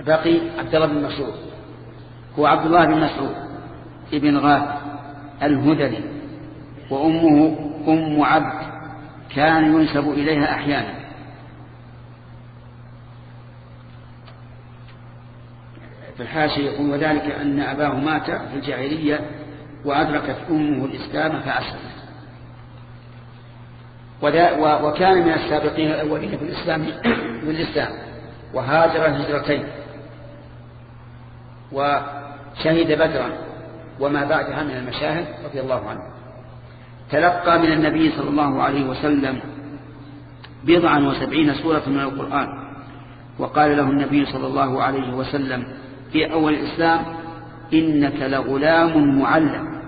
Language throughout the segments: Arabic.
بقي عبد الله بن مسعود. هو عبد الله بن مسعود ابن غافر الهذلي، وأمه أم عبد كان ينسب إليها أحيانا. في الحاشية يقول وذلك أن أباه مات في الجاهلية وأدركت أمه الإسلام فأسلمت. وكان من السابقين الأولين في الإسلام وهاجر الهجرتين وشهد بدرا وما بعدها من المشاهد رضي الله عنه. تلقى من النبي صلى الله عليه وسلم 70 سورة من القرآن، وقال له النبي صلى الله عليه وسلم في أول الإسلام إنك لغلام معلم،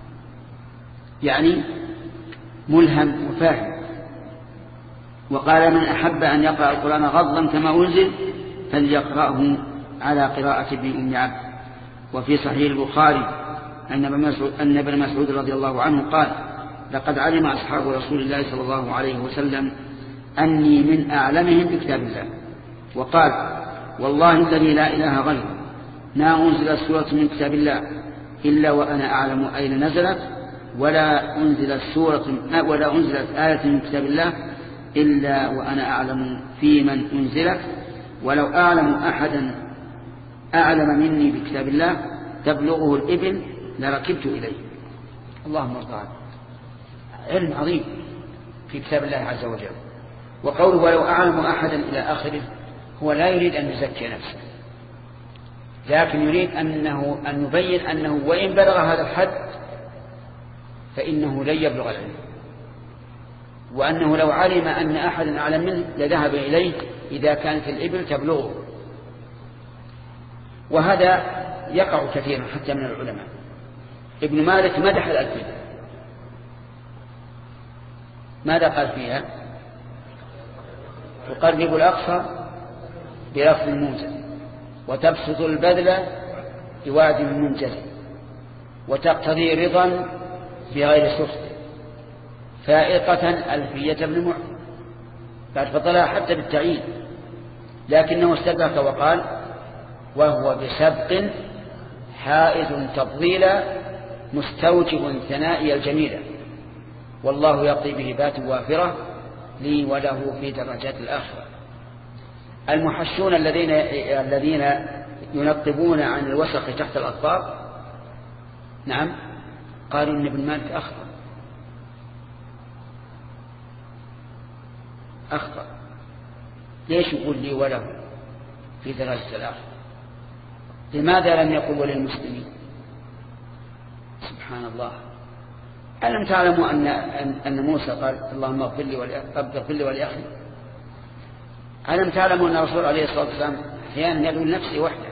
يعني ملهم وفاهم. وقال من أحب أن يقرأ القرآن غضا كما أنزل فليقرأه على قراءة ابن أم عبد. وفي صحيح البخاري أن ابن مسعود رضي الله عنه قال لقد علم أصحاب رسول الله صلى الله عليه وسلم أني من أعلمهم بكتاب الله. وقال والله الذي لا إله غيره ما أنزلت سورة من كتاب الله إلا وأنا أعلم أين نزلت، ولا أنزلت آية من كتاب الله إلا وأنا أعلم في من أنزلت، ولو أعلم أحدا أعلم مني بكتاب الله تبلغه الإبل لركبت إليه. اللهم ارضى. علم عظيم في كتاب الله عز وجل. وقوله ولو أعلم أحدا إلى آخره هو لا يريد أن يزكي نفسه، لكن يريد أن يبين أنه وإن بلغ هذا الحد فإنه لن يبلغ العلم، وأنه لو علم أن أحدا أعلم منه لذهب إليه إذا كانت الإبل تبلغه. وهذا يقع كثيرا حتى من العلماء. ابن مالك مدح الألفية، ماذا قال فيها؟ تقرب الأقصى برفض الموجز، وتبسط البذل بواد منجز، وتقتضي رضا بغير سخط، فائقة ألفية ابن معين. بعد فضلها حتى بالتعيين، لكنه استدرك وقال وهو بسبق حائز تفضيلا مستوجب ثنائي الجميلة، والله يقضي بهبات وافرة لي وله في درجات الآخرة. المحشون الذين ينقبون عن الوسخ تحت الأطفال نعم قالوا إن ابن مالك أخطأ. ليش يقول لي وله في درجة الآخرة؟ لماذا لم يقل وللمسلمين؟ سبحان الله. ألم تعلموا أن موسى قال اللهم اغفر لي ولأخي؟ ألم تعلموا أن الرسول عليه الصلاة والسلام أحيانا يدعو لنفسه وحده؟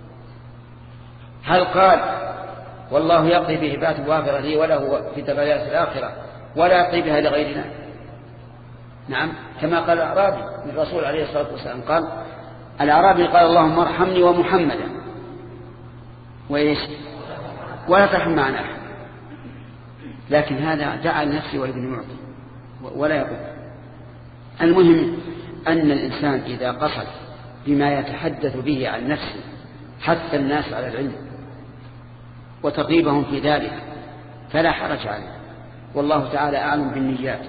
هل قال والله يقضي بهبات وافرة لي وله في درجات الآخرة ولا يقضي بها لغيرنا؟ نعم، كما قال الأعرابي للرسول عليه الصلاة والسلام، قال الأعرابي قال اللهم ارحمني ومحمدا وإيش ولا ترحم معنا أحد. لكن هذا دعا لنفسه ولابن معطي ولا يقول. المهم أن الإنسان إذا قصد بما يتحدث به عن نفسه حث الناس على العلم وترغيبهم في ذلك فلا حرج عليه، والله تعالى أعلم بالنيات.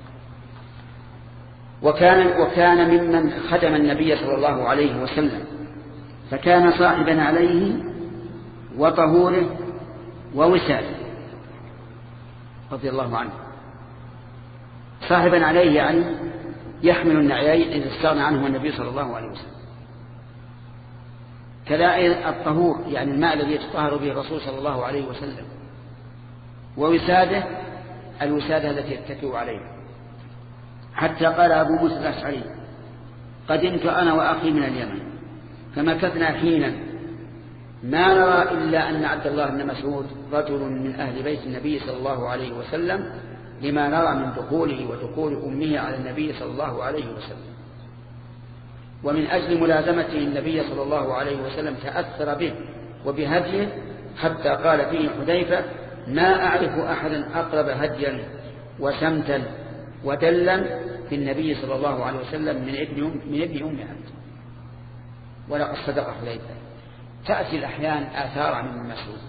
وكان ممن خدم النبي صلى الله عليه وسلم، فكان صاحبا عليه وطهوره ووساله رضي الله عنه. صاحبا عليه يعني يحمل النعيين إذا استغنى عنه النبي صلى الله عليه وسلم. كذا الطهور يعني الماء الذي يتطهر به الرسول صلى الله عليه وسلم. ووساده الوسادة التي يتكئ عليها. حتى قال أبو موسى الأشعري قدمت أنا وأخي من اليمن فمكثنا حينا ما نرى إلا أن عبد الله بن مسعود رجل من أهل بيت النبي صلى الله عليه وسلم لما نرى من دخوله ودخول أمه على النبي صلى الله عليه وسلم. ومن أجل ملازمته النبي صلى الله عليه وسلم تأثر به وبهديه حتى قال فيه حذيفة ما أعرف أحدا أقرب هديا وسمتا ودلا في النبي صلى الله عليه وسلم من ابن أم عبد. ولقد صدق حذيفة. تأتي الأحيان آثار عن ابن مسعود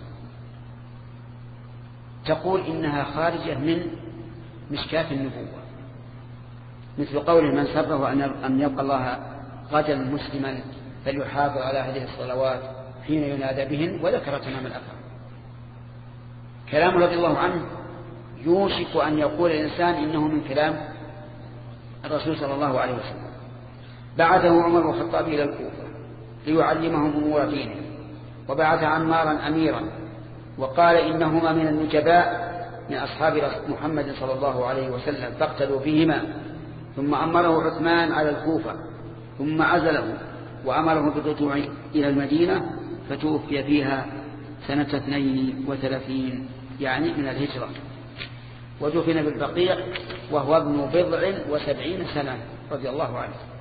تقول إنها خارجة من مشكاة النبوة، مثل قوله من سره أن يلقى الله غدا مسلما فليحافظ على هذه الصلوات حين ينادى بهن، وذكر تمام الأثر. كلام رضي الله عنه يوشك أن يقول الإنسان إنه من كلام الرسول صلى الله عليه وسلم. بعثه عمر بن الخطاب إلى الكوفة ليعلمهم أمور دينهم، وبعث عمارا أميرا، وقال إنهما من النجباء من أصحاب محمد صلى الله عليه وسلم فاقتلوا بهما. ثم أمره عثمان على الكوفة، ثم عزله وأمره بالرجوع إلى المدينة، فتوفي فيها سنة 32 يعني من الهجرة، ودفن بالبقيع وهو ابن 70 سنة رضي الله عنه.